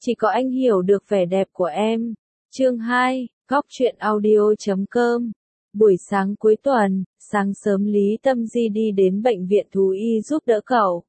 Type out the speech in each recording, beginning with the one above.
Chỉ có anh hiểu được vẻ đẹp của em. Chương 2, Góc truyện audio.com. Buổi sáng cuối tuần, sáng sớm Lý Tâm Di đi đến bệnh viện thú y giúp đỡ cậu.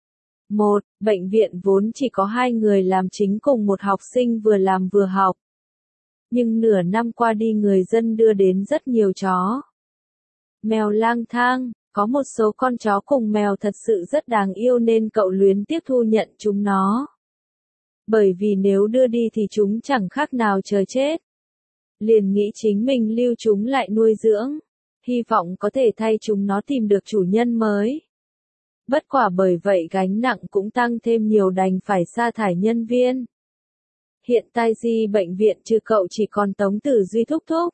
Bệnh viện vốn chỉ có 2 người làm chính cùng một học sinh vừa làm vừa học. Nhưng nửa năm qua đi người dân đưa đến rất nhiều chó mèo lang thang, có một số con chó cùng mèo thật sự rất đáng yêu nên cậu luyến tiếc thu nhận chúng nó. Bởi vì nếu đưa đi thì chúng chẳng khác nào chờ chết. Liền nghĩ chính mình lưu chúng lại nuôi dưỡng, hy vọng có thể thay chúng nó tìm được chủ nhân mới. Bất quả bởi vậy gánh nặng cũng tăng thêm nhiều, đành phải sa thải nhân viên. Hiện tại bệnh viện trừ cậu chỉ còn Tống Tử Duy thúc thúc.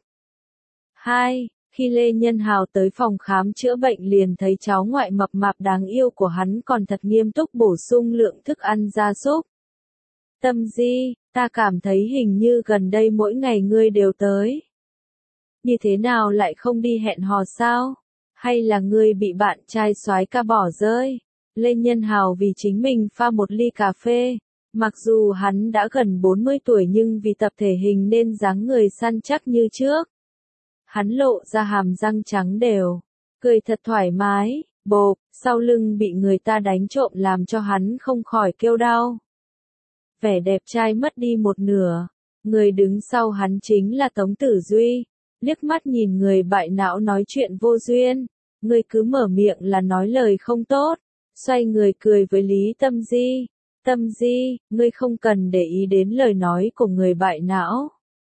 2. Khi Lê Nhân Hào tới phòng khám chữa bệnh liền thấy cháu ngoại mập mạp đáng yêu của hắn còn thật nghiêm túc bổ sung lượng thức ăn gia súc. Tâm Di, ta cảm thấy hình như gần đây mỗi ngày ngươi đều tới. Như thế nào lại không đi hẹn hò sao? Hay là ngươi bị bạn trai soái ca bỏ rơi? Lê Nhân Hào vì chính mình pha một ly cà phê. Mặc dù hắn đã gần 40 tuổi nhưng vì tập thể hình nên dáng người săn chắc như trước. Hắn lộ ra hàm răng trắng đều, cười thật thoải mái, bộp, sau lưng bị người ta đánh trộm làm cho hắn không khỏi kêu đau. Vẻ đẹp trai mất đi một nửa, người đứng sau hắn chính là Tống Tử Duy, liếc mắt nhìn người bại não nói chuyện vô duyên, người cứ mở miệng là nói lời không tốt, xoay người cười với Lý Tâm Di. Tâm Di, ngươi không cần để ý đến lời nói của người bại não.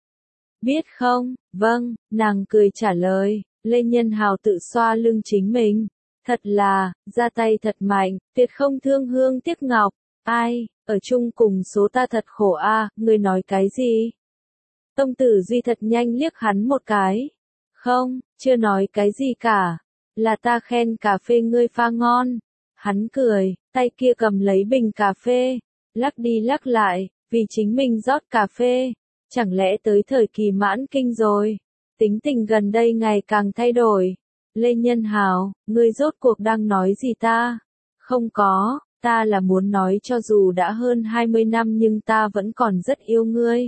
Biết không? Vâng, nàng cười trả lời. Lê Nhân Hào tự xoa lưng chính mình. Thật là, ra tay thật mạnh, tuyệt không thương hương tiếc ngọc. Ai, ở chung cùng số ta thật khổ a, ngươi nói cái gì? Tông Tử Duy thật nhanh liếc hắn một cái. Không, chưa nói cái gì cả. Là ta khen cà phê ngươi pha ngon. Hắn cười, tay kia cầm lấy bình cà phê, lắc đi lắc lại, vì chính mình rót cà phê. Chẳng lẽ tới thời kỳ mãn kinh rồi? Tính tình gần đây ngày càng thay đổi. Lê Nhân Hào, ngươi rốt cuộc đang nói gì ta? Không có, ta là muốn nói cho dù đã hơn 20 năm nhưng ta vẫn còn rất yêu ngươi.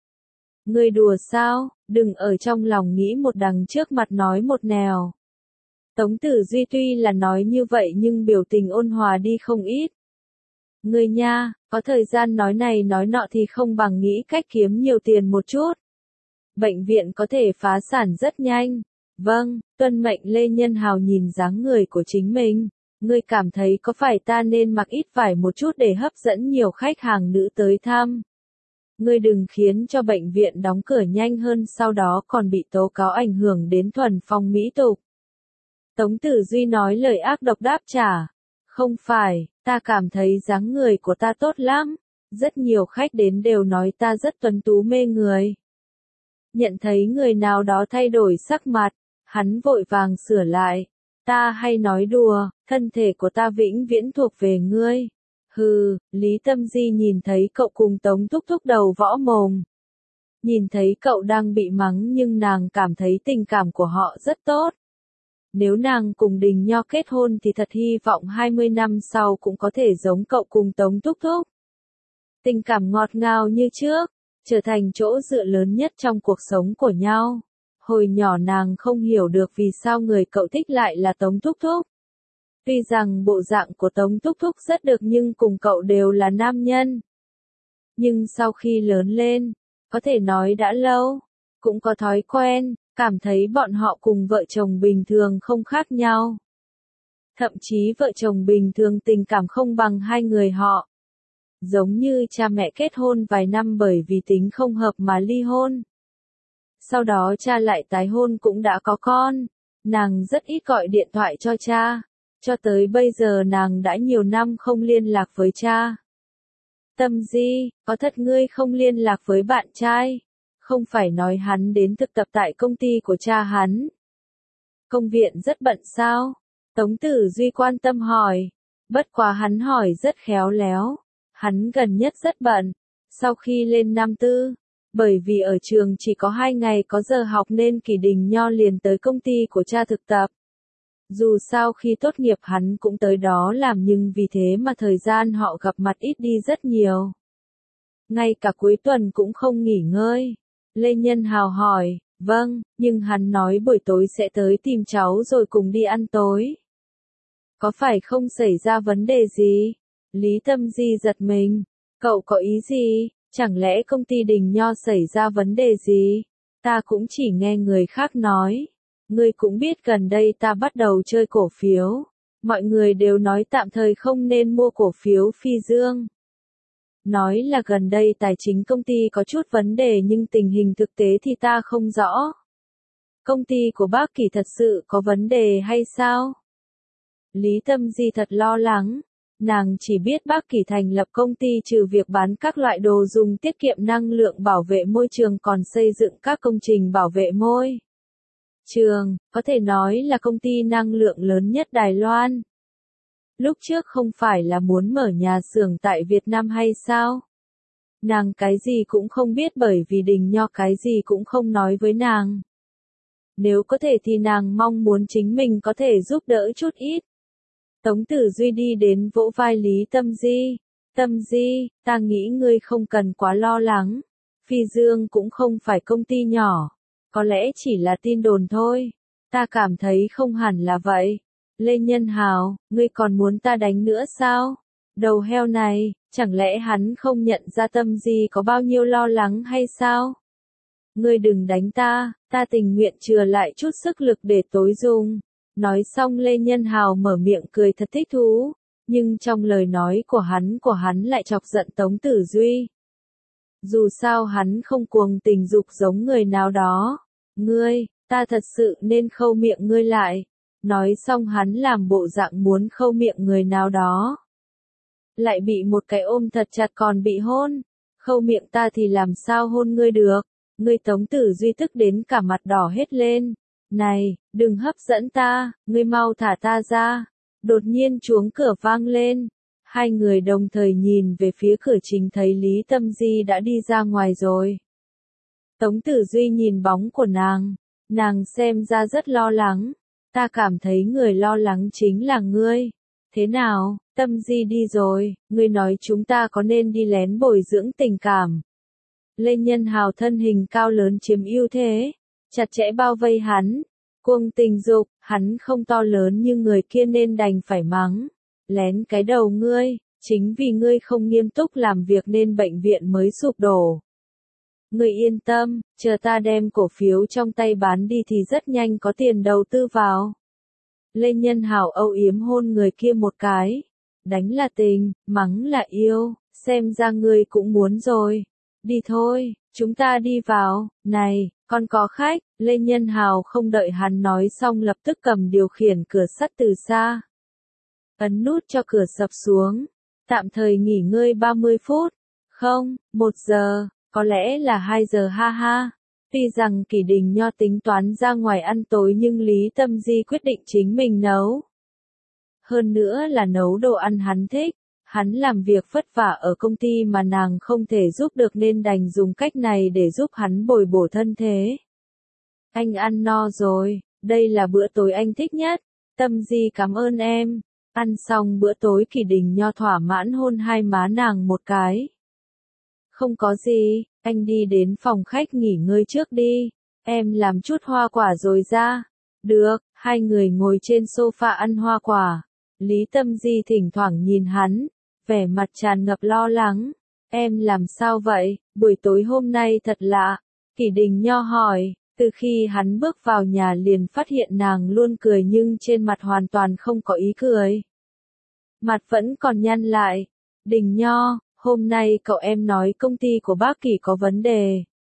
Ngươi đùa sao? Đừng ở trong lòng nghĩ một đằng trước mặt nói một nẻo. Tống Tử Duy tuy là nói như vậy nhưng biểu tình ôn hòa đi không ít. Ngươi nha, có thời gian nói này nói nọ thì không bằng nghĩ cách kiếm nhiều tiền một chút. Bệnh viện có thể phá sản rất nhanh. Vâng, tuân mệnh. Lê Nhân Hào nhìn dáng người của chính mình. Ngươi cảm thấy có phải ta nên mặc ít vải một chút để hấp dẫn nhiều khách hàng nữ tới thăm? Ngươi đừng khiến cho bệnh viện đóng cửa nhanh hơn sau đó còn bị tố cáo ảnh hưởng đến thuần phong mỹ tục. Tống Tử Duy nói lời ác độc đáp trả. Không phải, ta cảm thấy dáng người của ta tốt lắm. Rất nhiều khách đến đều nói ta rất tuấn tú mê người. Nhận thấy người nào đó thay đổi sắc mặt, hắn vội vàng sửa lại. Ta hay nói đùa, thân thể của ta vĩnh viễn thuộc về ngươi. Hừ, Lý Tâm Di nhìn thấy cậu cùng Tống thúc thúc đầu võ mồm. Nhìn thấy cậu đang bị mắng nhưng nàng cảm thấy tình cảm của họ rất tốt. Nếu nàng cùng Đình Nho kết hôn thì thật hy vọng 20 năm sau cũng có thể giống cậu cùng Tống thúc thúc. Tình cảm ngọt ngào như trước, trở thành chỗ dựa lớn nhất trong cuộc sống của nhau. Hồi nhỏ nàng không hiểu được vì sao người cậu thích lại là Tống thúc thúc. Tuy rằng bộ dạng của Tống thúc thúc rất được nhưng cùng cậu đều là nam nhân. Nhưng sau khi lớn lên, có thể nói đã lâu, cũng có thói quen, cảm thấy bọn họ cùng vợ chồng bình thường không khác nhau. Thậm chí vợ chồng bình thường tình cảm không bằng hai người họ. Giống như cha mẹ kết hôn vài năm bởi vì tính không hợp mà ly hôn. Sau đó cha lại tái hôn cũng đã có con. Nàng rất ít gọi điện thoại cho cha. Cho tới bây giờ nàng đã nhiều năm không liên lạc với cha. Tâm Di, có thật ngươi không liên lạc với bạn trai? Không phải nói hắn đến thực tập tại công ty của cha hắn. Công viện rất bận sao? Tống Tử Duy quan tâm hỏi. Bất quá hắn hỏi rất khéo léo. Hắn gần nhất rất bận. Sau khi lên năm tư, bởi vì ở trường chỉ có 2 ngày có giờ học nên Kỳ Đình Nho liền tới công ty của cha thực tập. Dù sao khi tốt nghiệp hắn cũng tới đó làm nhưng vì thế mà thời gian họ gặp mặt ít đi rất nhiều. Ngay cả cuối tuần cũng không nghỉ ngơi. Lê Nhân Hào hỏi, vâng, nhưng hắn nói buổi tối sẽ tới tìm cháu rồi cùng đi ăn tối. Có phải không xảy ra vấn đề gì? Lý Tâm Di giật mình. Cậu có ý gì? Chẳng lẽ công ty Đình Nho xảy ra vấn đề gì? Ta cũng chỉ nghe người khác nói. Ngươi cũng biết gần đây ta bắt đầu chơi cổ phiếu. Mọi người đều nói tạm thời không nên mua cổ phiếu Phi Dương. Nói là gần đây tài chính công ty có chút vấn đề nhưng tình hình thực tế thì ta không rõ. Công ty của bác Kỳ thật sự có vấn đề hay sao? Lý Tâm Di thật lo lắng. Nàng chỉ biết bác Kỳ thành lập công ty trừ việc bán các loại đồ dùng tiết kiệm năng lượng bảo vệ môi trường còn xây dựng các công trình bảo vệ môi trường, có thể nói là công ty năng lượng lớn nhất Đài Loan. Lúc trước không phải là muốn mở nhà xưởng tại Việt Nam hay sao? Nàng cái gì cũng không biết bởi vì Đình Nho cái gì cũng không nói với nàng. Nếu có thể thì nàng mong muốn chính mình có thể giúp đỡ chút ít. Tống Tử Duy đi đến vỗ vai Lý Tâm Di. Tâm Di, ta nghĩ ngươi không cần quá lo lắng. Phi Dương cũng không phải công ty nhỏ. Có lẽ chỉ là tin đồn thôi. Ta cảm thấy không hẳn là vậy. Lê Nhân Hào, ngươi còn muốn ta đánh nữa sao? Đầu heo này, chẳng lẽ hắn không nhận ra Tâm Di có bao nhiêu lo lắng hay sao? Ngươi đừng đánh ta tình nguyện chừa lại chút sức lực để tối dùng. Nói xong Lê Nhân Hào mở miệng cười thật thích thú, nhưng trong lời nói của hắn lại chọc giận Tống Tử Duy. Dù sao hắn không cuồng tình dục giống người nào đó. Ngươi, ta thật sự nên khâu miệng ngươi lại. Nói xong hắn làm bộ dạng muốn khâu miệng người nào đó. Lại bị một cái ôm thật chặt còn bị hôn. Khâu miệng ta thì làm sao hôn ngươi được. Ngươi Tống Tử Duy tức đến cả mặt đỏ hết lên. Này, đừng hấp dẫn ta, ngươi mau thả ta ra. Đột nhiên chuông cửa vang lên. Hai người đồng thời nhìn về phía cửa chính thấy Lý Tâm Di đã đi ra ngoài rồi. Tống Tử Duy nhìn bóng của nàng xem ra rất lo lắng. Ta cảm thấy người lo lắng chính là ngươi. Thế nào, Tâm Di đi rồi, ngươi nói chúng ta có nên đi lén bồi dưỡng tình cảm. Lê Nhân Hào thân hình cao lớn chiếm ưu thế, chặt chẽ bao vây hắn. Cuồng tình dục, hắn không to lớn như người kia nên đành phải mắng. Lén cái đầu ngươi, chính vì ngươi không nghiêm túc làm việc nên bệnh viện mới sụp đổ. Ngươi yên tâm, chờ ta đem cổ phiếu trong tay bán đi thì rất nhanh có tiền đầu tư vào. Lê Nhân Hào âu yếm hôn người kia một cái. Đánh là tình, mắng là yêu, xem ra ngươi cũng muốn rồi. Đi thôi, chúng ta đi vào. Này, con có khách. Lê Nhân Hào không đợi hắn nói xong lập tức cầm điều khiển cửa sắt từ xa. Ấn nút cho cửa sập xuống. Tạm thời nghỉ ngơi 30 phút. Không, 1 giờ, có lẽ là 2 giờ ha ha. Tuy rằng Kỷ Đình Nho tính toán ra ngoài ăn tối nhưng Lý Tâm Di quyết định chính mình nấu. Hơn nữa là nấu đồ ăn hắn thích. Hắn làm việc vất vả ở công ty mà nàng không thể giúp được nên đành dùng cách này để giúp hắn bồi bổ thân thế. Anh ăn no rồi, đây là bữa tối anh thích nhất. Tâm Di cảm ơn em. Ăn xong bữa tối Kỷ Đình Nho thỏa mãn hôn hai má nàng một cái. Không có gì, anh đi đến phòng khách nghỉ ngơi trước đi. Em làm chút hoa quả rồi ra. Được, hai người ngồi trên sofa ăn hoa quả. Lý Tâm Di thỉnh thoảng nhìn hắn, vẻ mặt tràn ngập lo lắng. Em làm sao vậy, buổi tối hôm nay thật lạ. Kỷ Đình Nho hỏi, từ khi hắn bước vào nhà liền phát hiện nàng luôn cười nhưng trên mặt hoàn toàn không có ý cười. Mặt vẫn còn nhăn lại. Đình Nho, hôm nay cậu em nói công ty của bác Kỷ có vấn đề.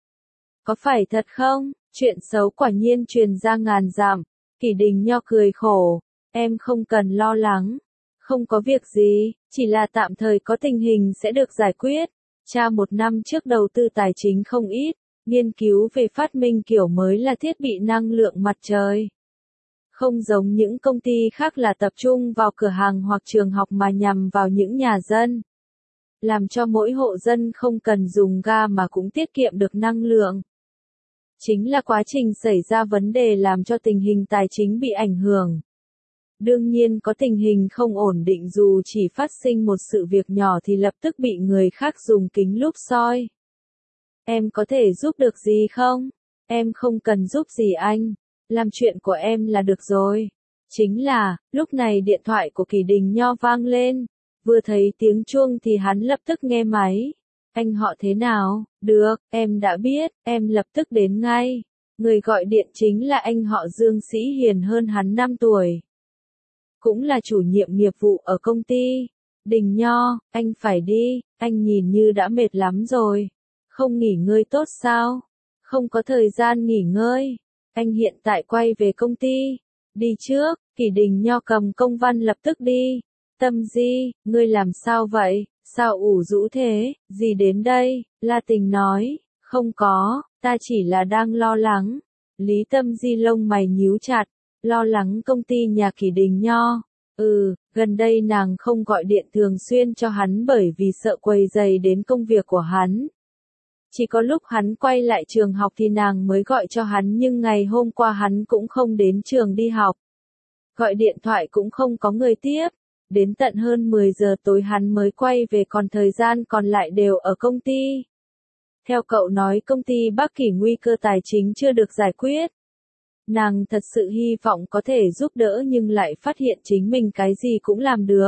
Có phải thật không? Chuyện xấu quả nhiên truyền ra ngàn dặm. Kỷ Đình Nho cười khổ. Em không cần lo lắng. Không có việc gì, chỉ là tạm thời có tình hình sẽ được giải quyết. Cha 1 năm trước đầu tư tài chính không ít, nghiên cứu về phát minh kiểu mới là thiết bị năng lượng mặt trời. Không giống những công ty khác là tập trung vào cửa hàng hoặc trường học mà nhằm vào những nhà dân. Làm cho mỗi hộ dân không cần dùng ga mà cũng tiết kiệm được năng lượng. Chính là quá trình xảy ra vấn đề làm cho tình hình tài chính bị ảnh hưởng. Đương nhiên có tình hình không ổn định, dù chỉ phát sinh một sự việc nhỏ thì lập tức bị người khác dùng kính lúp soi. Em có thể giúp được gì không? Em không cần giúp gì anh. Làm chuyện của em là được rồi. Chính là, lúc này điện thoại của Kỳ Đình Nho vang lên. Vừa thấy tiếng chuông thì hắn lập tức nghe máy. Anh họ thế nào? Được, em đã biết, em lập tức đến ngay. Người gọi điện chính là anh họ Dương Sĩ Hiền, hơn hắn 5 tuổi. Cũng là chủ nhiệm nghiệp vụ ở công ty. Đình Nho, anh phải đi, anh nhìn như đã mệt lắm rồi. Không nghỉ ngơi tốt sao? Không có thời gian nghỉ ngơi. Anh hiện tại quay về công ty. Đi trước, Kỳ Đình Nho cầm công văn lập tức đi. Tâm Di, ngươi làm sao vậy? Sao ủ rũ thế? Gì đến đây? La Tình nói, không có, ta chỉ là đang lo lắng. Lý Tâm Di lông mày nhíu chặt, lo lắng công ty nhà Kỳ Đình Nho. Gần đây nàng không gọi điện thường xuyên cho hắn bởi vì sợ quấy rầy đến công việc của hắn. Chỉ có lúc hắn quay lại trường học thì nàng mới gọi cho hắn, nhưng ngày hôm qua hắn cũng không đến trường đi học. Gọi điện thoại cũng không có người tiếp. Đến tận hơn 10 giờ tối hắn mới quay về, còn thời gian còn lại đều ở công ty. Theo cậu nói công ty Bắc Kỳ nguy cơ tài chính chưa được giải quyết. Nàng thật sự hy vọng có thể giúp đỡ nhưng lại phát hiện chính mình cái gì cũng làm được.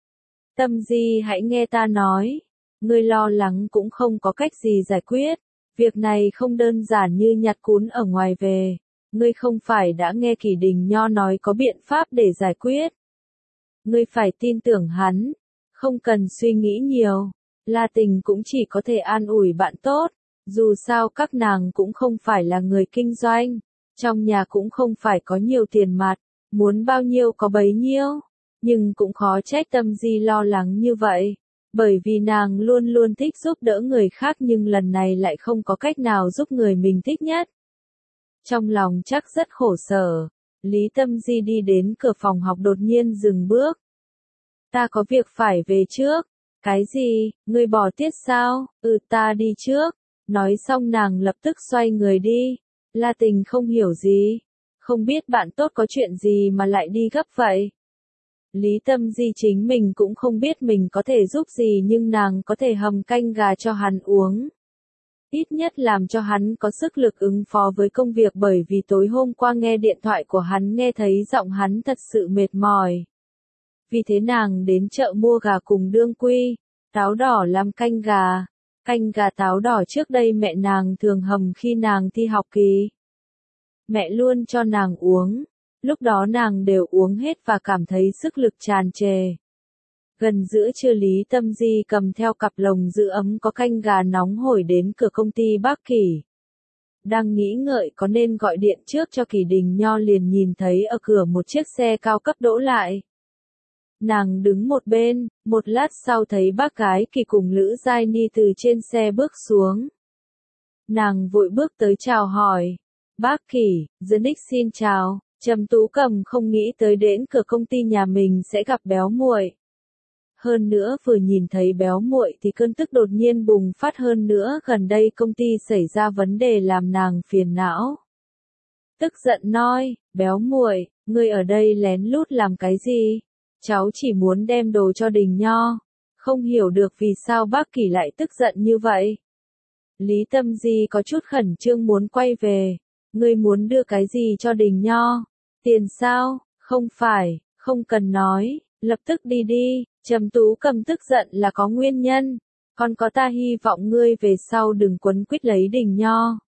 Tâm Di, hãy nghe ta nói. Ngươi lo lắng cũng không có cách gì giải quyết. Việc này không đơn giản như nhặt cún ở ngoài về. Ngươi không phải đã nghe Kỳ Đình Nho nói có biện pháp để giải quyết. Ngươi phải tin tưởng hắn. Không cần suy nghĩ nhiều. La Tình cũng chỉ có thể an ủi bạn tốt. Dù sao các nàng cũng không phải là người kinh doanh. Trong nhà cũng không phải có nhiều tiền mặt. Muốn bao nhiêu có bấy nhiêu. Nhưng cũng khó trách Tâm Di lo lắng như vậy. Bởi vì nàng luôn luôn thích giúp đỡ người khác nhưng lần này lại không có cách nào giúp người mình thích nhất. Trong lòng chắc rất khổ sở. Lý Tâm Di đi đến cửa phòng học đột nhiên dừng bước. Ta có việc phải về trước. Cái gì, ngươi bỏ tiết sao? Ta đi trước. Nói xong nàng lập tức xoay người đi. La Tình không hiểu gì. Không biết bạn tốt có chuyện gì mà lại đi gấp vậy? Lý Tâm Di chính mình cũng không biết mình có thể giúp gì nhưng nàng có thể hầm canh gà cho hắn uống. Ít nhất làm cho hắn có sức lực ứng phó với công việc, bởi vì tối hôm qua nghe điện thoại của hắn nghe thấy giọng hắn thật sự mệt mỏi. Vì thế nàng đến chợ mua gà cùng đương quy, táo đỏ làm canh gà. Canh gà táo đỏ trước đây mẹ nàng thường hầm khi nàng thi học kỳ. Mẹ luôn cho nàng uống. Lúc đó nàng đều uống hết và cảm thấy sức lực tràn trề. Gần giữa trưa Lý Tâm Di cầm theo cặp lồng giữ ấm có canh gà nóng hổi đến cửa công ty Bắc Kỳ. Đang nghĩ ngợi có nên gọi điện trước cho Kỳ Đình Nho liền nhìn thấy ở cửa một chiếc xe cao cấp đỗ lại. Nàng đứng một bên, một lát sau thấy bác gái Kỳ cùng Lữ Giai Ni từ trên xe bước xuống. Nàng vội bước tới chào hỏi. Bác Kỳ, The Nick xin chào. Trầm Tú Cầm không nghĩ tới đến cửa công ty nhà mình sẽ gặp béo muội. Hơn nữa vừa nhìn thấy béo muội thì cơn tức đột nhiên bùng phát, hơn nữa gần đây công ty xảy ra vấn đề làm nàng phiền não. Tức giận nói, béo muội, ngươi ở đây lén lút làm cái gì? Cháu chỉ muốn đem đồ cho Đình Nho. Không hiểu được vì sao bác Kỳ lại tức giận như vậy. Lý Tâm Di có chút khẩn trương muốn quay về. Ngươi muốn đưa cái gì cho Đình Nho? Tiền sao? Không phải, không cần nói, lập tức đi đi. Trầm Tú Cầm tức giận là có nguyên nhân. Còn có ta hy vọng ngươi về sau đừng quấn quýt lấy Đình Nho.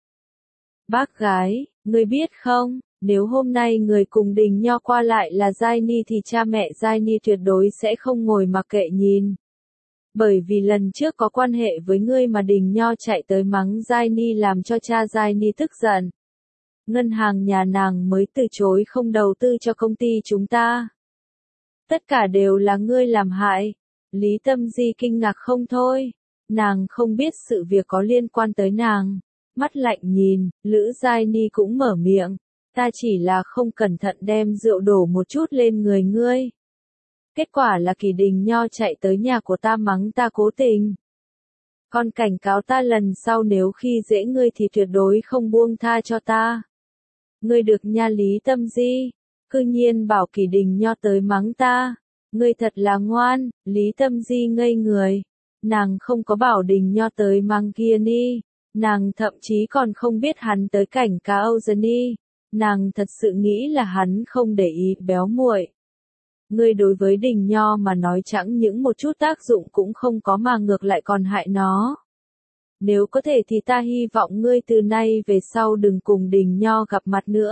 Bác gái, ngươi biết không, nếu hôm nay người cùng Đình Nho qua lại là Giai Ni thì cha mẹ Giai Ni tuyệt đối sẽ không ngồi mặc kệ nhìn. Bởi vì lần trước có quan hệ với ngươi mà Đình Nho chạy tới mắng Giai Ni làm cho cha Giai Ni tức giận. Ngân hàng nhà nàng mới từ chối không đầu tư cho công ty chúng ta. Tất cả đều là ngươi làm hại. Lý Tâm Di kinh ngạc không thôi. Nàng không biết sự việc có liên quan tới nàng. Mắt lạnh nhìn, Lữ Giai Ni cũng mở miệng. Ta chỉ là không cẩn thận đem rượu đổ một chút lên người ngươi. Kết quả là Kỳ Đình Nho chạy tới nhà của ta mắng ta cố tình. Còn cảnh cáo ta lần sau nếu khi dễ ngươi thì tuyệt đối không buông tha cho ta. Ngươi được nha Lý Tâm Di. Cư nhiên bảo Kỷ Đình Nho tới mắng ta. Ngươi thật là ngoan, Lý Tâm Di ngây người. Nàng không có bảo Đình Nho tới mắng Gianni. Nàng thậm chí còn không biết hắn tới cảnh cá Âu Gianni. Nàng thật sự nghĩ là hắn không để ý béo muội. Ngươi đối với Đình Nho mà nói chẳng những một chút tác dụng cũng không có mà ngược lại còn hại nó. Nếu có thể thì ta hy vọng ngươi từ nay về sau đừng cùng Đình Nho gặp mặt nữa.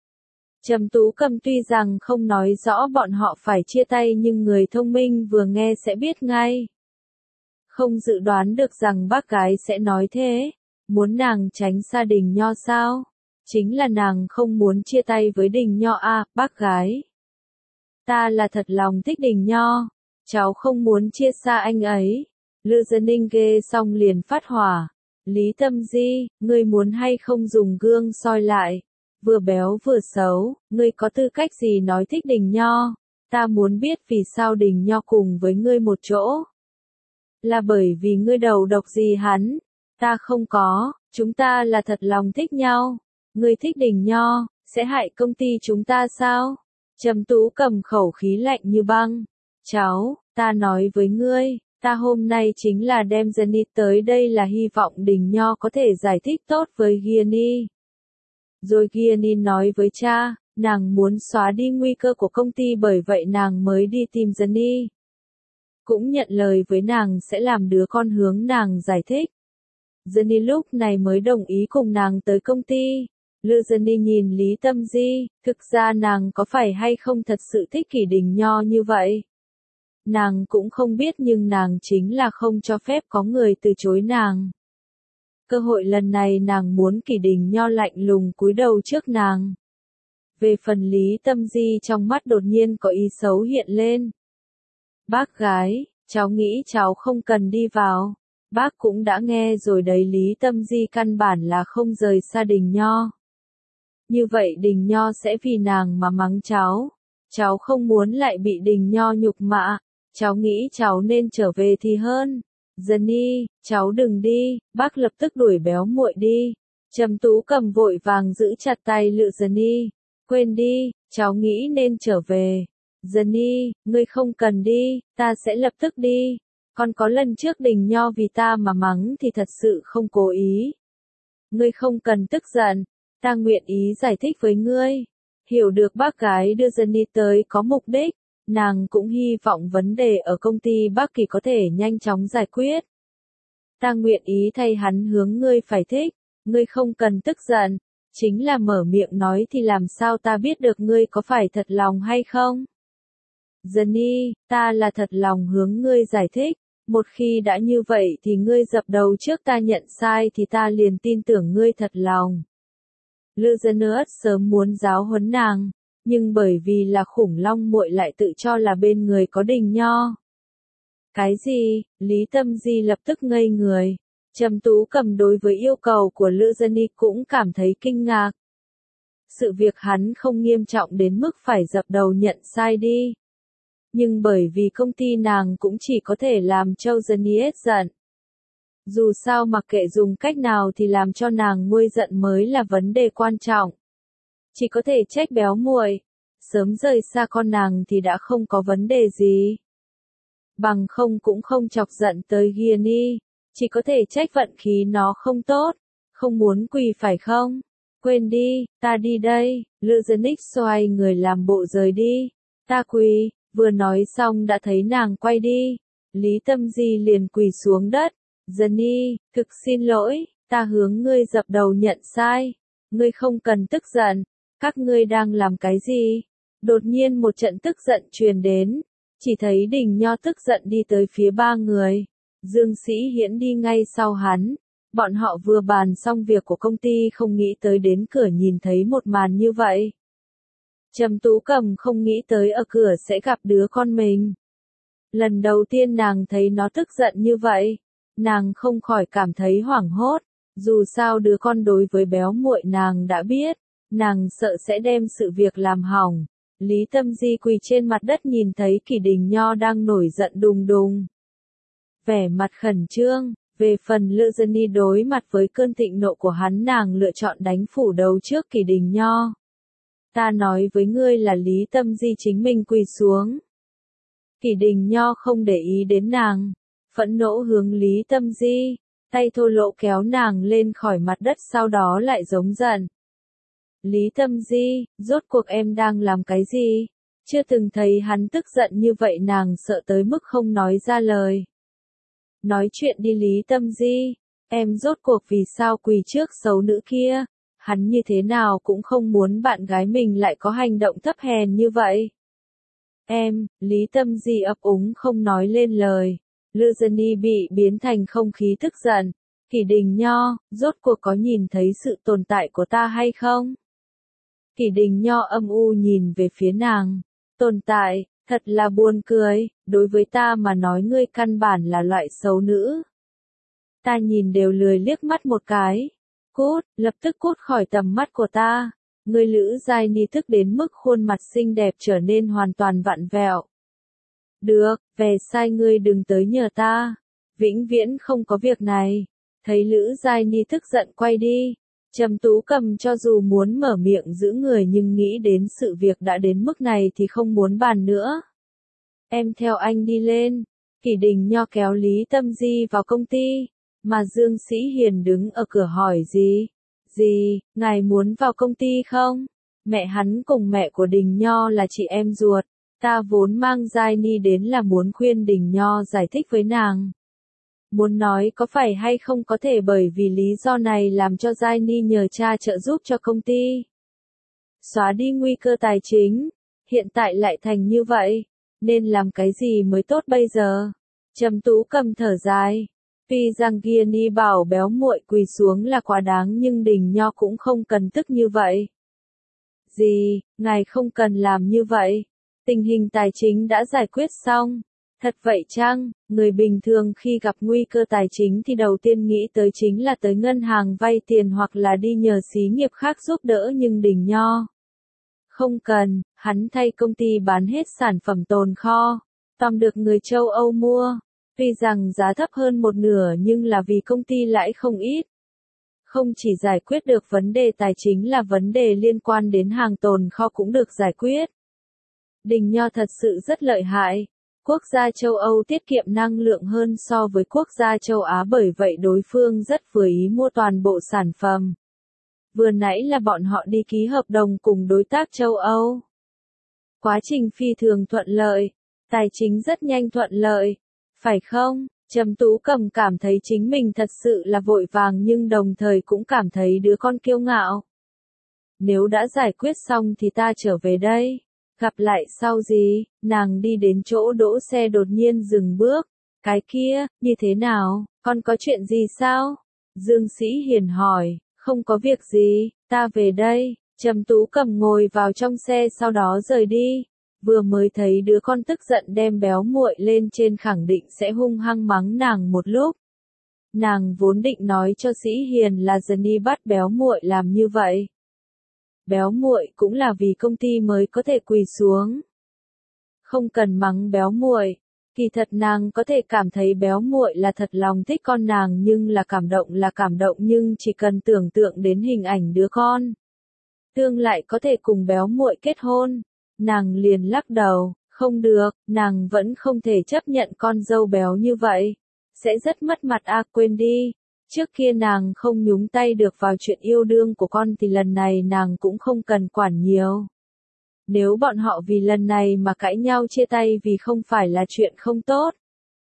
Trầm Tú Cầm tuy rằng không nói rõ bọn họ phải chia tay nhưng người thông minh vừa nghe sẽ biết ngay. Không dự đoán được rằng bác gái sẽ nói thế. Muốn nàng tránh xa Đình Nho sao? Chính là nàng không muốn chia tay với Đình Nho à, bác gái. Ta là thật lòng thích Đình Nho. Cháu không muốn chia xa anh ấy. Lư Dân Ninh ghê xong liền phát hỏa. Lý Tâm Di, ngươi muốn hay không dùng gương soi lại? Vừa béo vừa xấu, ngươi có tư cách gì nói thích Đình Nho? Ta muốn biết vì sao Đình Nho cùng với ngươi một chỗ. Là bởi vì ngươi đầu độc gì hắn? Ta không có, chúng ta là thật lòng thích nhau. Ngươi thích Đình Nho, sẽ hại công ty chúng ta sao? Trầm Tú Cầm khẩu khí lạnh như băng. Cháu, ta nói với ngươi, ta hôm nay chính là đem Jenny tới đây là hy vọng Đình Nho có thể giải thích tốt với Gianni. Rồi Gianni nói với cha, nàng muốn xóa đi nguy cơ của công ty bởi vậy nàng mới đi tìm Jenny. Cũng nhận lời với nàng sẽ làm đứa con hướng nàng giải thích. Jenny lúc này mới đồng ý cùng nàng tới công ty. Lư Jenny nhìn Lý Tâm Di, thực ra nàng có phải hay không thật sự thích Kỷ Đình Nho như vậy? Nàng cũng không biết nhưng nàng chính là không cho phép có người từ chối nàng. Cơ hội lần này nàng muốn Kỷ Đình Nho lạnh lùng cúi đầu trước nàng. Về phần Lý Tâm Di trong mắt đột nhiên có ý xấu hiện lên. Bác gái, cháu nghĩ cháu không cần đi vào. Bác cũng đã nghe rồi đấy Lý Tâm Di căn bản là không rời xa Đình Nho. Như vậy Đình Nho sẽ vì nàng mà mắng cháu. Cháu không muốn lại bị Đình Nho nhục mạ. Cháu nghĩ cháu nên trở về thì hơn. Jenny, cháu đừng đi, bác lập tức đuổi béo muội đi. Trầm Tú Cầm vội vàng giữ chặt tay Lự Jenny. Quên đi, cháu nghĩ nên trở về. Jenny, ngươi không cần đi, ta sẽ lập tức đi. Còn có lần trước Đình Nho vì ta mà mắng thì thật sự không cố ý. Ngươi không cần tức giận, ta nguyện ý giải thích với ngươi. Hiểu được bác gái đưa Jenny tới có mục đích, nàng cũng hy vọng vấn đề ở công ty Bắc Kỳ có thể nhanh chóng giải quyết. Ta nguyện ý thay hắn hướng ngươi phải thích, ngươi không cần tức giận, chính là mở miệng nói thì làm sao ta biết được ngươi có phải thật lòng hay không? Jenny, ta là thật lòng hướng ngươi giải thích, một khi đã như vậy thì ngươi dập đầu trước ta nhận sai thì ta liền tin tưởng ngươi thật lòng. Lư Dân sớm muốn giáo huấn nàng, nhưng bởi vì là khủng long muội lại tự cho là bên người có Đình Nho. Cái gì? Lý Tâm Di lập tức ngây người. Trầm Tú Cầm đối với yêu cầu của Lư Jenny cũng cảm thấy kinh ngạc. Sự việc hắn không nghiêm trọng đến mức phải dập đầu nhận sai đi. Nhưng bởi vì công ty nàng cũng chỉ có thể làm Châu Jenny hết giận. Dù sao mặc kệ dùng cách nào thì làm cho nàng nguôi giận mới là vấn đề quan trọng. Chỉ có thể trách béo muội, sớm rời xa con nàng thì đã không có vấn đề gì. Bằng không cũng không chọc giận tới Gianni, chỉ có thể trách vận khí nó không tốt, không muốn quỳ phải không? Quên đi, ta đi đây, Lư Dân Ích xoay người làm bộ rời đi, ta quỳ, vừa nói xong đã thấy nàng quay đi, Lý Tâm Di liền quỳ xuống đất, Jenny, thực xin lỗi, ta hướng ngươi dập đầu nhận sai, ngươi không cần tức giận, các ngươi đang làm cái gì? Đột nhiên một trận tức giận truyền đến, chỉ thấy Đình Nho tức giận đi tới phía ba người, Dương Sĩ Hiễn đi ngay sau hắn, bọn họ vừa bàn xong việc của công ty không nghĩ tới đến cửa nhìn thấy một màn như vậy. Trầm Tú Cầm không nghĩ tới ở cửa sẽ gặp đứa con mình. Lần đầu tiên nàng thấy nó tức giận như vậy, nàng không khỏi cảm thấy hoảng hốt, dù sao đứa con đối với béo muội nàng đã biết, nàng sợ sẽ đem sự việc làm hỏng. Lý Tâm Di quỳ trên mặt đất nhìn thấy Kỷ Đình Nho đang nổi giận đùng đùng. Vẻ mặt khẩn trương, về phần Lư Jenny đối mặt với cơn thịnh nộ của hắn nàng lựa chọn đánh phủ đầu trước Kỷ Đình Nho. Ta nói với ngươi là Lý Tâm Di chính mình quỳ xuống. Kỷ Đình Nho không để ý đến nàng, phẫn nộ hướng Lý Tâm Di, tay thô lỗ kéo nàng lên khỏi mặt đất sau đó lại giống giận. Lý Tâm Di, rốt cuộc em đang làm cái gì? Chưa từng thấy hắn tức giận như vậy, nàng sợ tới mức không nói ra lời. Nói chuyện đi Lý Tâm Di, em rốt cuộc vì sao quỳ trước xấu nữ kia? Hắn như thế nào cũng không muốn bạn gái mình lại có hành động thấp hèn như vậy. Em, Lý Tâm Di ấp úng không nói lên lời. Lư Jenny bị biến thành không khí tức giận. Kỷ Đình Nho, rốt cuộc có nhìn thấy sự tồn tại của ta hay không? Kỷ Đình Nho âm u nhìn về phía nàng. Tồn tại, thật là buồn cười, đối với ta mà nói ngươi căn bản là loại xấu nữ. Ta nhìn đều lười liếc mắt một cái. Cút, lập tức cút khỏi tầm mắt của ta. Ngươi Lữ Giai Ni tức đến mức khuôn mặt xinh đẹp trở nên hoàn toàn vặn vẹo. Được, về sai ngươi đừng tới nhờ ta. Vĩnh viễn không có việc này. Thấy Lữ Giai Ni tức giận quay đi. Trầm Tú Cầm cho dù muốn mở miệng giữ người nhưng nghĩ đến sự việc đã đến mức này thì không muốn bàn nữa. Em theo anh đi lên. Kỷ Đình Nho kéo Lý Tâm Di vào công ty. Mà Dương Sĩ Hiền đứng ở cửa hỏi gì? Gì, ngài muốn vào công ty không? Mẹ hắn cùng mẹ của Đình Nho là chị em ruột. Ta vốn mang Giai Ni đến là muốn khuyên Đình Nho giải thích với nàng. Muốn nói có phải hay không có thể bởi vì lý do này làm cho Giai Ni nhờ cha trợ giúp cho công ty. Xóa đi nguy cơ tài chính. Hiện tại lại thành như vậy. Nên làm cái gì mới tốt bây giờ? Trầm Tú Cầm thở dài. Tuy rằng Gianni bảo béo muội quỳ xuống là quá đáng nhưng Đình Nho cũng không cần tức như vậy. Gì, ngài không cần làm như vậy. Tình hình tài chính đã giải quyết xong. Thật vậy chăng, người bình thường khi gặp nguy cơ tài chính thì đầu tiên nghĩ tới chính là tới ngân hàng vay tiền hoặc là đi nhờ xí nghiệp khác giúp đỡ nhưng Đình Nho. Không cần, hắn thay công ty bán hết sản phẩm tồn kho. Toàn được người châu Âu mua. Tuy rằng giá thấp hơn một nửa nhưng là vì công ty lãi không ít. Không chỉ giải quyết được vấn đề tài chính là vấn đề liên quan đến hàng tồn kho cũng được giải quyết. Đình Nho thật sự rất lợi hại. Quốc gia châu Âu tiết kiệm năng lượng hơn so với quốc gia châu Á bởi vậy đối phương rất vừa ý mua toàn bộ sản phẩm. Vừa nãy là bọn họ đi ký hợp đồng cùng đối tác châu Âu. Quá trình phi thường thuận lợi. Tài chính rất nhanh thuận lợi. Phải không? Trầm Tú Cầm cảm thấy chính mình thật sự là vội vàng nhưng đồng thời cũng cảm thấy đứa con kiêu ngạo. Nếu đã giải quyết xong thì ta trở về đây. Gặp lại sau gì? Nàng đi đến chỗ đỗ xe đột nhiên dừng bước. Cái kia, như thế nào? Con có chuyện gì sao? Dương Sĩ Hiền hỏi. Không có việc gì, ta về đây. Trầm Tú Cầm ngồi vào trong xe sau đó rời đi. Vừa mới thấy đứa con tức giận đem béo muội lên trên khẳng định sẽ hung hăng mắng nàng một lúc. Nàng vốn định nói cho Sĩ Hiền là Jenny bắt béo muội làm như vậy. Béo muội cũng là vì công ty mới có thể quỳ xuống. Không cần mắng béo muội. Kỳ thật nàng có thể cảm thấy béo muội là thật lòng thích con nàng nhưng là cảm động nhưng chỉ cần tưởng tượng đến hình ảnh đứa con. Tương lại có thể cùng béo muội kết hôn. Nàng liền lắc đầu, không được, nàng vẫn không thể chấp nhận con dâu béo như vậy. Sẽ rất mất mặt quên đi. Trước kia nàng không nhúng tay được vào chuyện yêu đương của con thì lần này nàng cũng không cần quản nhiều. Nếu bọn họ vì lần này mà cãi nhau chia tay vì không phải là chuyện không tốt.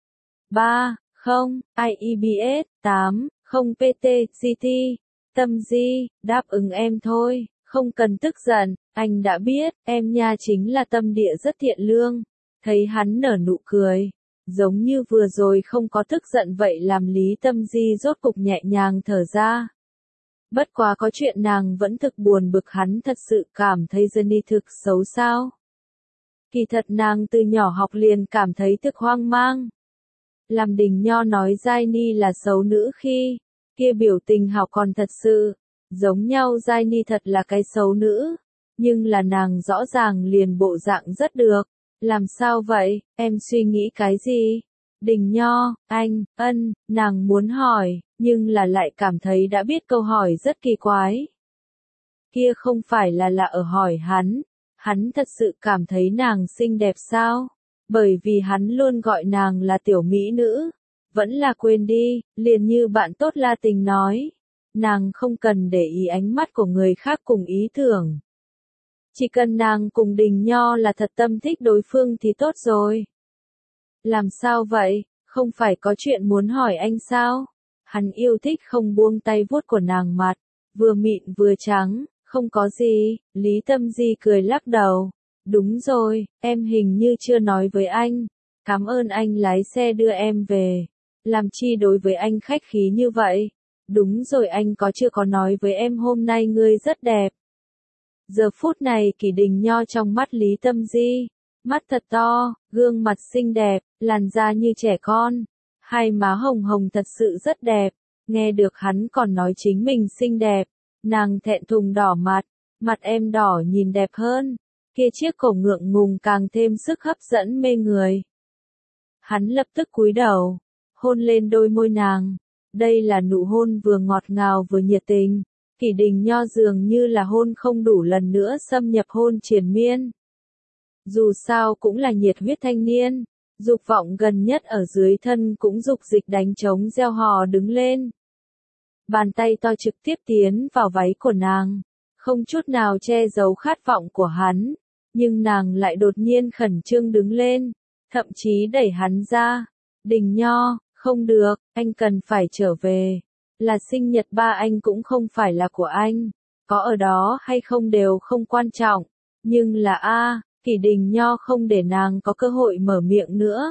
3. Không, IEBS, 8, không PT, GT, Tâm Di, đáp ứng em thôi, không cần tức giận, anh đã biết, em nha chính là tâm địa rất thiện lương. Thấy hắn nở nụ cười, giống như vừa rồi không có tức giận vậy làm Lý Tâm Di rốt cục nhẹ nhàng thở ra. Bất quá có chuyện nàng vẫn thực buồn bực hắn thật sự cảm thấy Jenny thực xấu sao. Kỳ thật nàng từ nhỏ học liền cảm thấy thực hoang mang. Làm Đình Nho nói Giai Ni là xấu nữ khi, kia biểu tình học còn thật sự, giống nhau Giai Ni thật là cái xấu nữ, nhưng là nàng rõ ràng liền bộ dạng rất được. Làm sao vậy, em suy nghĩ cái gì? Đình Nho, nàng muốn hỏi, nhưng là lại cảm thấy đã biết câu hỏi rất kỳ quái. kia không phải là ở hỏi hắn thật sự cảm thấy nàng xinh đẹp sao? Bởi vì hắn luôn gọi nàng là tiểu mỹ nữ. Vẫn là quên đi, liền như bạn tốt La Tình nói. Nàng không cần để ý ánh mắt của người khác cùng ý tưởng. Chỉ cần nàng cùng Đình Nho là thật tâm thích đối phương thì tốt rồi. Làm sao vậy, không phải có chuyện muốn hỏi anh sao? Hắn yêu thích không buông tay vuốt của nàng mặt, vừa mịn vừa trắng, không có gì, Lý Tâm Di cười lắc đầu. Đúng rồi, em hình như chưa nói với anh. Cảm ơn anh lái xe đưa em về. Làm chi đối với anh khách khí như vậy? Đúng rồi, anh chưa có nói với em hôm nay ngươi rất đẹp. Giờ phút này Kỷ Đình Nho trong mắt Lý Tâm Di, mắt thật to, gương mặt xinh đẹp, làn da như trẻ con, hai má hồng hồng thật sự rất đẹp. Nghe được hắn còn nói chính mình xinh đẹp, nàng thẹn thùng đỏ mặt em đỏ nhìn đẹp hơn, kia chiếc cổ ngượng ngùng càng thêm sức hấp dẫn mê người. Hắn lập tức cúi đầu, hôn lên đôi môi nàng. Đây là nụ hôn vừa ngọt ngào vừa nhiệt tình. Kỷ Đình Nho dường như là hôn không đủ, lần nữa xâm nhập hôn triền miên. Dù sao cũng là nhiệt huyết thanh niên, dục vọng gần nhất ở dưới thân cũng dục dịch đánh trống reo hò đứng lên. Bàn tay to trực tiếp tiến vào váy của nàng, không chút nào che giấu khát vọng của hắn, nhưng nàng lại đột nhiên khẩn trương đứng lên, thậm chí đẩy hắn ra. Đình Nho, không được, anh cần phải trở về. Là sinh nhật ba anh cũng không phải là của anh, có ở đó hay không đều không quan trọng, nhưng là Kỷ Đình Nho không để nàng có cơ hội mở miệng nữa.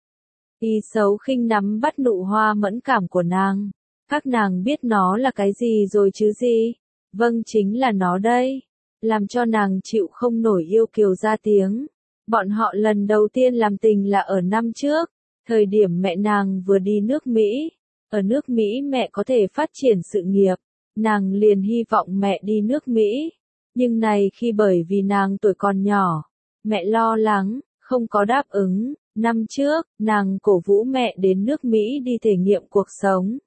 Y xấu khinh nắm bắt nụ hoa mẫn cảm của nàng. Các nàng biết nó là cái gì rồi chứ gì? Vâng, chính là nó đây. Làm cho nàng chịu không nổi, yêu kiều ra tiếng. Bọn họ lần đầu tiên làm tình là ở năm trước, thời điểm mẹ nàng vừa đi nước Mỹ. Ở nước Mỹ mẹ có thể phát triển sự nghiệp, nàng liền hy vọng mẹ đi nước Mỹ. Nhưng này khi bởi vì nàng tuổi còn nhỏ, mẹ lo lắng, không có đáp ứng. Năm trước, nàng cổ vũ mẹ đến nước Mỹ đi thể nghiệm cuộc sống.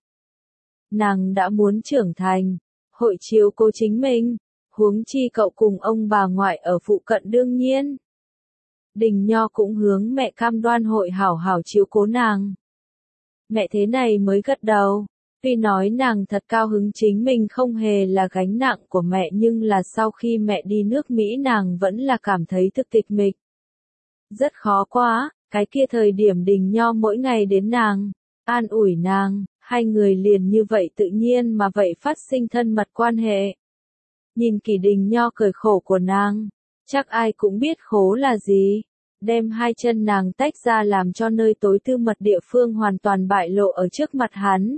Nàng đã muốn trưởng thành, hội chiếu cố chính mình, huống chi cậu cùng ông bà ngoại ở phụ cận đương nhiên. Đình Nho cũng hướng mẹ cam đoan hội hảo hảo chiếu cố nàng. Mẹ thế này mới gật đầu, tuy nói nàng thật cao hứng chính mình không hề là gánh nặng của mẹ, nhưng là sau khi mẹ đi nước Mỹ nàng vẫn là cảm thấy thực tịch mịch. Rất khó quá, cái kia thời điểm Đình Nho mỗi ngày đến nàng, an ủi nàng, hai người liền như vậy tự nhiên mà vậy phát sinh thân mật quan hệ. Nhìn Kỷ Đình Nho cười khổ của nàng, chắc ai cũng biết khổ là gì. Đem hai chân nàng tách ra làm cho nơi tối tư mật địa phương hoàn toàn bại lộ ở trước mặt hắn.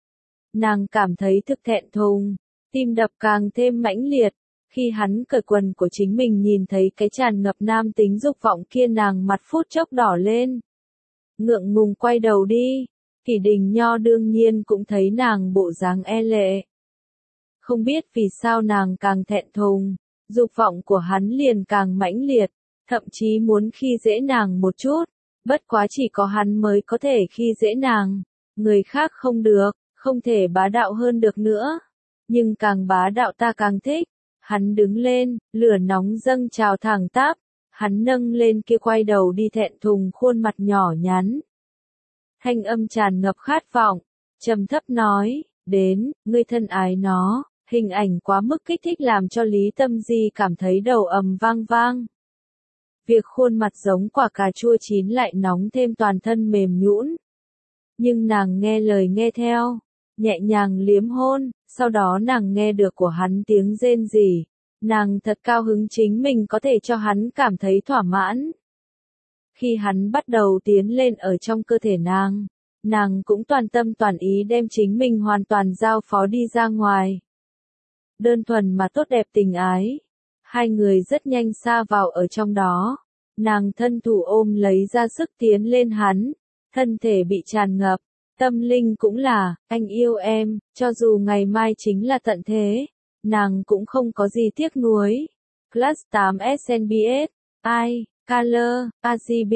Nàng cảm thấy thực thẹn thùng, tim đập càng thêm mãnh liệt. Khi hắn cởi quần của chính mình nhìn thấy cái tràn ngập nam tính dục vọng kia, nàng mặt phút chốc đỏ lên. Ngượng ngùng quay đầu đi, Kỷ Đình Nho đương nhiên cũng thấy nàng bộ dáng e lệ. Không biết vì sao nàng càng thẹn thùng, dục vọng của hắn liền càng mãnh liệt. Thậm chí muốn khi dễ nàng một chút, bất quá chỉ có hắn mới có thể khi dễ nàng, người khác không được, không thể bá đạo hơn được nữa. Nhưng càng bá đạo ta càng thích. Hắn đứng lên, lửa nóng dâng trào thẳng tắp, hắn nâng lên kia quay đầu đi thẹn thùng khuôn mặt nhỏ nhắn. Thanh âm tràn ngập khát vọng, trầm thấp nói, đến, ngươi thân ái nó, hình ảnh quá mức kích thích làm cho Lý Tâm Di cảm thấy đầu ầm vang vang. Việc khuôn mặt giống quả cà chua chín lại nóng thêm toàn thân mềm nhũn. Nhưng nàng nghe lời nghe theo, nhẹ nhàng liếm hôn, sau đó nàng nghe được của hắn tiếng rên rỉ. Nàng thật cao hứng chính mình có thể cho hắn cảm thấy thỏa mãn. Khi hắn bắt đầu tiến lên ở trong cơ thể nàng cũng toàn tâm toàn ý đem chính mình hoàn toàn giao phó đi ra ngoài. Đơn thuần mà tốt đẹp tình ái. Hai người rất nhanh sa vào ở trong đó. Nàng thân thủ ôm lấy ra sức tiến lên hắn. Thân thể bị tràn ngập. Tâm linh cũng là, anh yêu em, cho dù ngày mai chính là tận thế. Nàng cũng không có gì tiếc nuối. Class 8 SNBS, I, Color, RGB,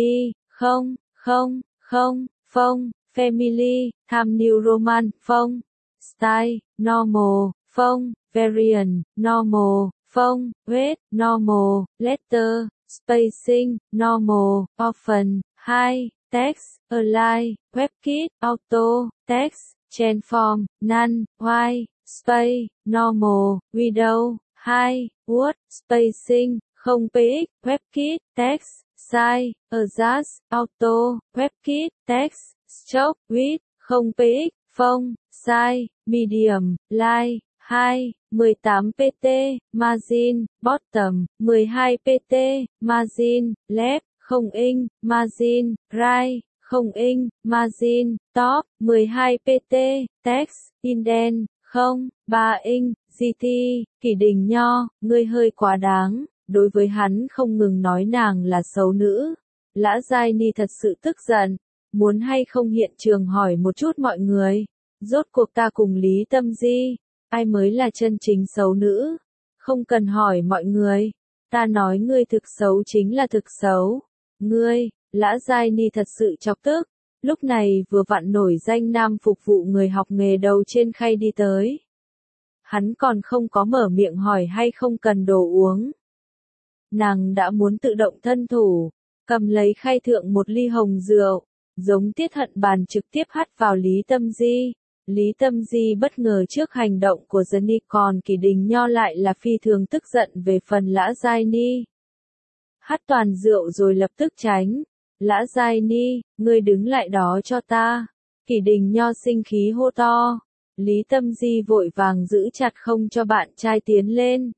phone, family, tham new roman, phone, style, normal, phông, variant, normal, phông, weight, normal, letter, spacing, normal, often, high, text, align, WebKit, auto, text, transform, none, white, space, normal, widow, high, word, spacing, không px, WebKit, text, size, adjust, auto, WebKit, text, stroke, width, không px, phông, size, medium, light, high, 18 pt, margin, bottom, 12 pt, margin, left, 0 inch, margin, right, 0 inch, margin, top, 12 pt, text, indent, 3 inch, GT, Kỷ Đình Nho, ngươi hơi quá đáng, đối với hắn không ngừng nói nàng là xấu nữ. Lã Giai Ni thật sự tức giận, muốn hay không hiện trường hỏi một chút mọi người, rốt cuộc ta cùng Lý Tâm Di, ai mới là chân chính xấu nữ? Không cần hỏi mọi người, ta nói ngươi thực xấu chính là thực xấu. Ngươi, Lã Giai Ni thật sự chọc tức, lúc này vừa vặn nổi danh nam phục vụ người học nghề đầu trên khay đi tới. Hắn còn không có mở miệng hỏi hay không cần đồ uống. Nàng đã muốn tự động thân thủ, cầm lấy khay thượng một ly hồng rượu, giống Tiết Hận Bàn trực tiếp hắt vào Lý Tâm Di. Lý Tâm Di bất ngờ trước hành động của Jenny, còn Kỷ Đình Nho lại là phi thường tức giận về phần Lã Giai Ni. Hắt toàn rượu rồi lập tức tránh. Lã Giai Ni, ngươi đứng lại đó cho ta. Kỷ Đình Nho sinh khí hô to. Lý Tâm Di vội vàng giữ chặt không cho bạn trai tiến lên.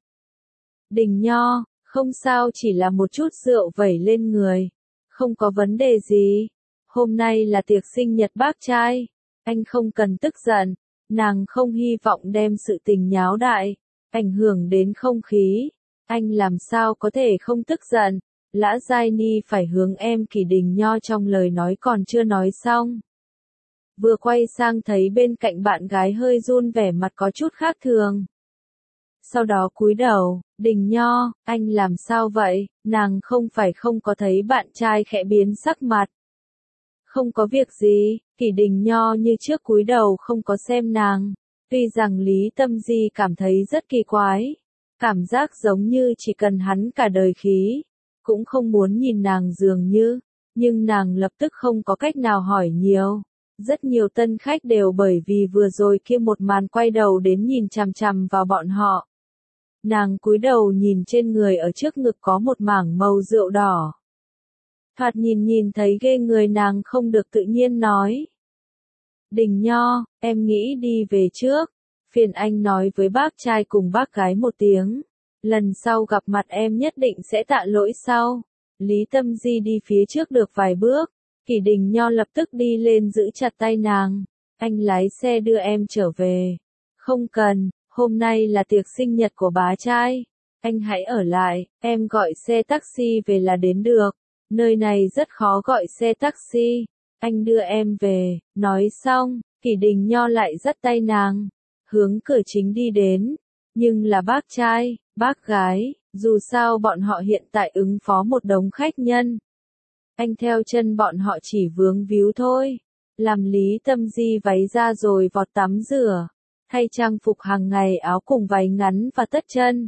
Đình Nho, không sao, chỉ là một chút rượu vẩy lên người. Không có vấn đề gì. Hôm nay là tiệc sinh nhật bác trai. Anh không cần tức giận. Nàng không hy vọng đem sự tình nháo đại, ảnh hưởng đến không khí. Anh làm sao có thể không tức giận. Lã Giai Ni phải hướng em Kỷ Đình Nho trong lời nói còn chưa nói xong. Vừa quay sang thấy bên cạnh bạn gái hơi run vẻ mặt có chút khác thường. Sau đó cúi đầu, Đình Nho, anh làm sao vậy? Nàng không phải không có thấy bạn trai khẽ biến sắc mặt. Không có việc gì, Kỷ Đình Nho như trước cúi đầu không có xem nàng. Tuy rằng Lý Tâm Di cảm thấy rất kỳ quái. Cảm giác giống như chỉ cần hắn cả đời khí. Cũng không muốn nhìn nàng dường như. Nhưng nàng lập tức không có cách nào hỏi nhiều. Rất nhiều tân khách đều bởi vì vừa rồi kia một màn quay đầu đến nhìn chằm chằm vào bọn họ. Nàng cúi đầu nhìn trên người ở trước ngực có một mảng màu rượu đỏ. Thoạt nhìn thấy ghê người, nàng không được tự nhiên nói. Đình Nho, em nghĩ đi về trước. Phiền anh nói với bác trai cùng bác gái một tiếng. Lần sau gặp mặt em nhất định sẽ tạ lỗi sau. Lý Tâm Di đi phía trước được vài bước. Kỷ Đình Nho lập tức đi lên giữ chặt tay nàng. Anh lái xe đưa em trở về. Không cần, hôm nay là tiệc sinh nhật của bá trai. Anh hãy ở lại, em gọi xe taxi về là đến được. Nơi này rất khó gọi xe taxi. Anh đưa em về. Nói xong, Kỷ Đình Nho lại dắt tay nàng. Hướng cửa chính đi đến. Nhưng là bác trai, bác gái, dù sao bọn họ hiện tại ứng phó một đống khách nhân. Anh theo chân bọn họ chỉ vướng víu thôi. Làm Lý Tâm Di váy ra rồi vọt tắm rửa. Thay trang phục hàng ngày, áo cùng váy ngắn và tất chân.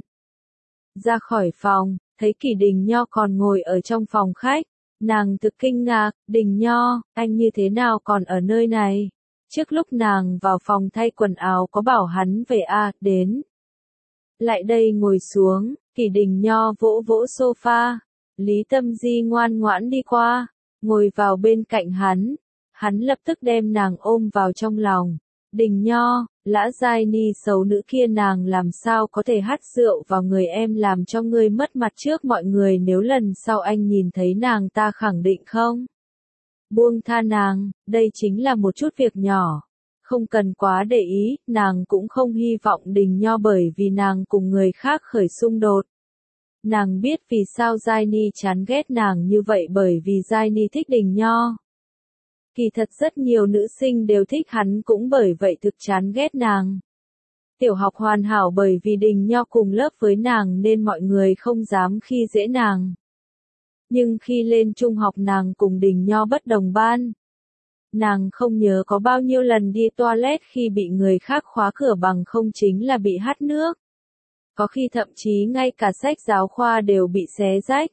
Ra khỏi phòng, thấy Kỷ Đình Nho còn ngồi ở trong phòng khách. Nàng thực kinh ngạc, Đình Nho, anh như thế nào còn ở nơi này? Trước lúc nàng vào phòng thay quần áo có bảo hắn về đến. Lại đây ngồi xuống, Kỷ Đình Nho vỗ vỗ sofa. Lý Tâm Di ngoan ngoãn đi qua, ngồi vào bên cạnh hắn. Hắn lập tức đem nàng ôm vào trong lòng. Đình Nho, Lã Giai Ni xấu nữ kia, nàng làm sao có thể hắt rượu vào người em làm cho ngươi mất mặt trước mọi người, nếu lần sau anh nhìn thấy nàng ta khẳng định không? Buông tha nàng, đây chính là một chút việc nhỏ. Không cần quá để ý, nàng cũng không hy vọng Đình Nho bởi vì nàng cùng người khác khởi xung đột. Nàng biết vì sao Giai Ni chán ghét nàng như vậy, bởi vì Giai Ni thích Đình Nho. Kỳ thật rất nhiều nữ sinh đều thích hắn cũng bởi vậy thực chán ghét nàng. Tiểu học hoàn hảo bởi vì Đình Nho cùng lớp với nàng nên mọi người không dám khi dễ nàng. Nhưng khi lên trung học nàng cùng Đình Nho bất đồng ban. Nàng không nhớ có bao nhiêu lần đi toilet khi bị người khác khóa cửa bằng không chính là bị hắt nước. Có khi thậm chí ngay cả sách giáo khoa đều bị xé rách.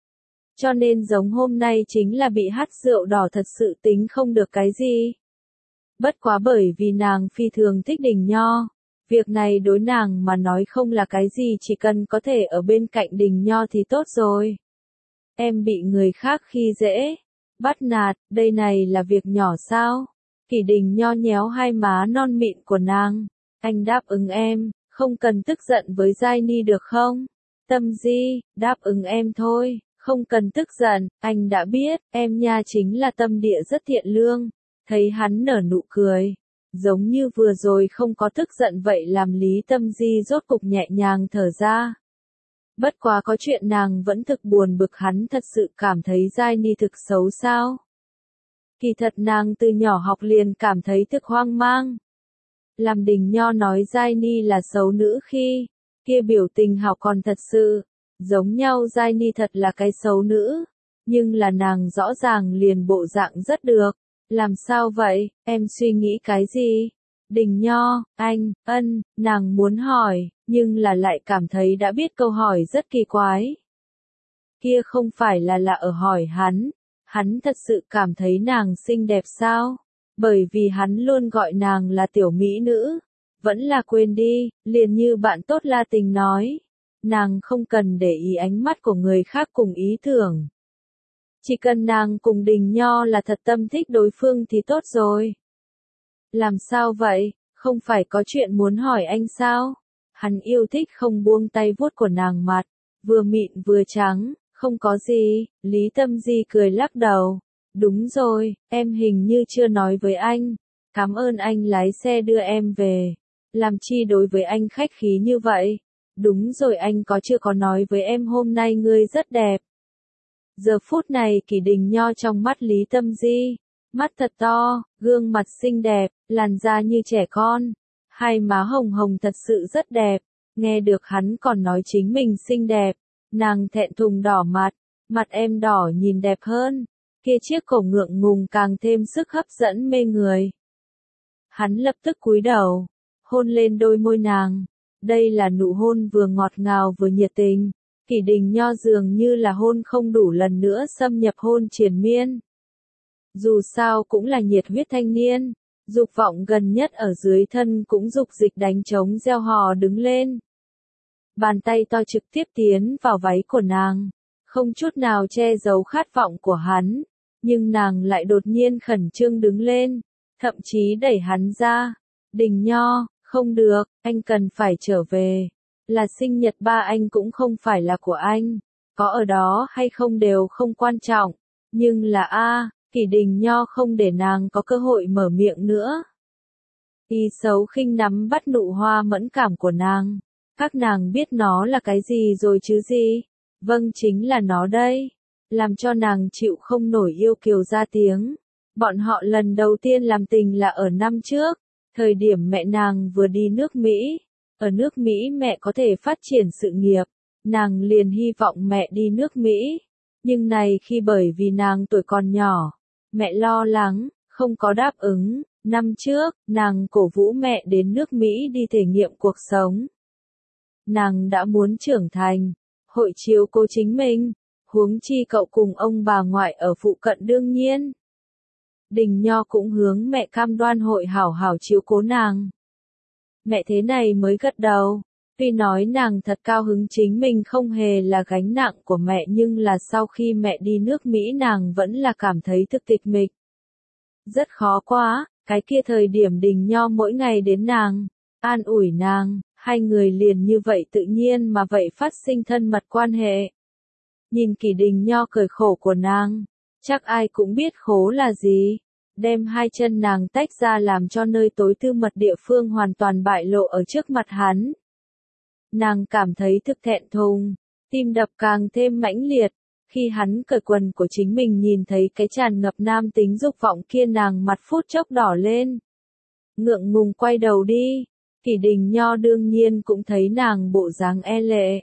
Cho nên giống hôm nay chính là bị hắt rượu đỏ thật sự tính không được cái gì. Bất quá bởi vì nàng phi thường thích Đình Nho. Việc này đối nàng mà nói không là cái gì, chỉ cần có thể ở bên cạnh Đình Nho thì tốt rồi. Em bị người khác khi dễ, bắt nạt, đây này là việc nhỏ sao? Kỷ Đình Nho nhéo hai má non mịn của nàng. Anh đáp ứng em, không cần tức giận với Giai Ni được không? Tâm Di, đáp ứng em thôi, không cần tức giận, anh đã biết, em nha chính là tâm địa rất thiện lương. Thấy hắn nở nụ cười, giống như vừa rồi không có tức giận vậy làm Lý Tâm Di rốt cục nhẹ nhàng thở ra. Bất quá có chuyện nàng vẫn thực buồn bực, hắn thật sự cảm thấy Giai Ni thực xấu sao? Kỳ thật nàng từ nhỏ học liền cảm thấy thực hoang mang. Làm Đình Nho nói Giai Ni là xấu nữ khi, kia biểu tình học còn thật sự, giống nhau Giai Ni thật là cái xấu nữ, nhưng là nàng rõ ràng liền bộ dạng rất được. Làm sao vậy, em suy nghĩ cái gì? Đình Nho, anh, nàng muốn hỏi, nhưng là lại cảm thấy đã biết câu hỏi rất kỳ quái. Kia không phải là ở hỏi hắn thật sự cảm thấy nàng xinh đẹp sao? Bởi vì hắn luôn gọi nàng là tiểu mỹ nữ. Vẫn là quên đi, liền như bạn tốt La Tình nói. Nàng không cần để ý ánh mắt của người khác cùng ý tưởng. Chỉ cần nàng cùng Đình Nho là thật tâm thích đối phương thì tốt rồi. Làm sao vậy, không phải có chuyện muốn hỏi anh sao? Hắn yêu thích không buông tay vuốt của nàng mặt, vừa mịn vừa trắng, không có gì, Lý Tâm Di cười lắc đầu. Đúng rồi, em hình như chưa nói với anh. Cảm ơn anh lái xe đưa em về. Làm chi đối với anh khách khí như vậy? Đúng rồi, anh chưa có nói với em hôm nay ngươi rất đẹp. Giờ phút này Kỷ Đình Nho trong mắt Lý Tâm Di, mắt thật to, gương mặt xinh đẹp, làn da như trẻ con, hai má hồng hồng thật sự rất đẹp. Nghe được hắn còn nói chính mình xinh đẹp, nàng thẹn thùng đỏ mặt em đỏ nhìn đẹp hơn, kia chiếc cổ ngượng ngùng càng thêm sức hấp dẫn mê người. Hắn lập tức cúi đầu, hôn lên đôi môi nàng, đây là nụ hôn vừa ngọt ngào vừa nhiệt tình. Kỷ Đình Nho dường như là hôn không đủ, lần nữa xâm nhập hôn triền miên. Dù sao cũng là nhiệt huyết thanh niên, dục vọng gần nhất ở dưới thân cũng dục dịch đánh trống reo hò đứng lên. Bàn tay to trực tiếp tiến vào váy của nàng, không chút nào che giấu khát vọng của hắn, nhưng nàng lại đột nhiên khẩn trương đứng lên, thậm chí đẩy hắn ra. Đình Nho, không được, anh cần phải trở về. Là sinh nhật ba anh cũng không phải là của anh, có ở đó hay không đều không quan trọng, nhưng là Kỷ Đình Nho không để nàng có cơ hội mở miệng nữa. Y xấu khinh nắm bắt nụ hoa mẫn cảm của nàng, các nàng biết nó là cái gì rồi chứ gì? Vâng, chính là nó đây, làm cho nàng chịu không nổi, yêu kiều ra tiếng. Bọn họ lần đầu tiên làm tình là ở năm trước, thời điểm mẹ nàng vừa đi nước Mỹ. Ở nước Mỹ mẹ có thể phát triển sự nghiệp, nàng liền hy vọng mẹ đi nước Mỹ. Nhưng này khi bởi vì nàng tuổi còn nhỏ, mẹ lo lắng, không có đáp ứng. Năm trước, nàng cổ vũ mẹ đến nước Mỹ đi thể nghiệm cuộc sống. Nàng đã muốn trưởng thành, hội chiếu cố chính mình, huống chi cậu cùng ông bà ngoại ở phụ cận đương nhiên. Đình Nho cũng hướng mẹ cam đoan hội hảo hảo chiếu cố nàng. Mẹ thế này mới gật đầu, tuy nói nàng thật cao hứng chính mình không hề là gánh nặng của mẹ, nhưng là sau khi mẹ đi nước Mỹ nàng vẫn là cảm thấy thực tịch mịch. Rất khó quá, cái kia thời điểm Đình Nho mỗi ngày đến nàng, an ủi nàng, hai người liền như vậy tự nhiên mà vậy phát sinh thân mật quan hệ. Nhìn Kỷ Đình Nho cười khổ của nàng, chắc ai cũng biết khổ là gì. Đem hai chân nàng tách ra làm cho nơi tối tư mật địa phương hoàn toàn bại lộ ở trước mặt hắn. Nàng cảm thấy thực thẹn thùng, tim đập càng thêm mãnh liệt, khi hắn cởi quần của chính mình nhìn thấy cái tràn ngập nam tính dục vọng kia, nàng mặt phút chốc đỏ lên. Ngượng ngùng quay đầu đi, Kỷ Đình Nho đương nhiên cũng thấy nàng bộ dáng e lệ.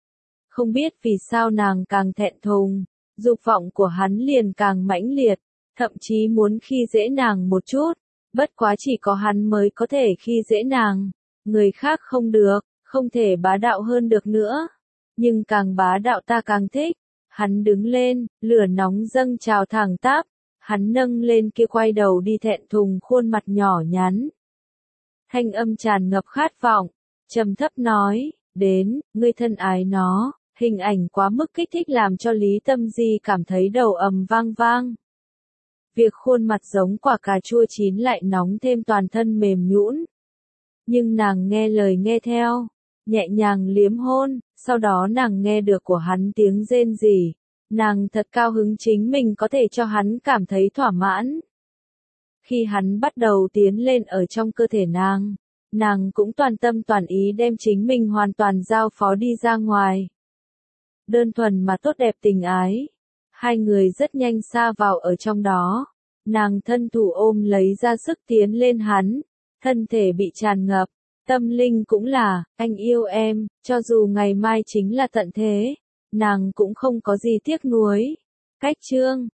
Không biết vì sao nàng càng thẹn thùng, dục vọng của hắn liền càng mãnh liệt. thậm chí muốn khi dễ nàng một chút, bất quá chỉ có hắn mới có thể khi dễ nàng, người khác không được, không thể bá đạo hơn được nữa, nhưng càng bá đạo ta càng thích. Hắn đứng lên, lửa nóng dâng trào thẳng tắp, hắn nâng lên kia quay đầu đi thẹn thùng khuôn mặt nhỏ nhắn. Thanh âm tràn ngập khát vọng, trầm thấp nói, đến, ngươi thân ái nó, hình ảnh quá mức kích thích làm cho Lý Tâm Di cảm thấy đầu ầm vang vang. Việc khuôn mặt giống quả cà chua chín lại nóng thêm toàn thân mềm nhũn. Nhưng nàng nghe lời nghe theo, nhẹ nhàng liếm hôn, sau đó nàng nghe được của hắn tiếng rên rỉ, nàng thật cao hứng chính mình có thể cho hắn cảm thấy thỏa mãn. Khi hắn bắt đầu tiến lên ở trong cơ thể nàng cũng toàn tâm toàn ý đem chính mình hoàn toàn giao phó đi ra ngoài. Đơn thuần mà tốt đẹp tình ái, hai người rất nhanh sa vào ở trong đó, nàng thân thủ ôm lấy ra sức tiến lên hắn, thân thể bị tràn ngập. Tâm linh cũng là, anh yêu em, cho dù ngày mai chính là tận thế, nàng cũng không có gì tiếc nuối. Cách chương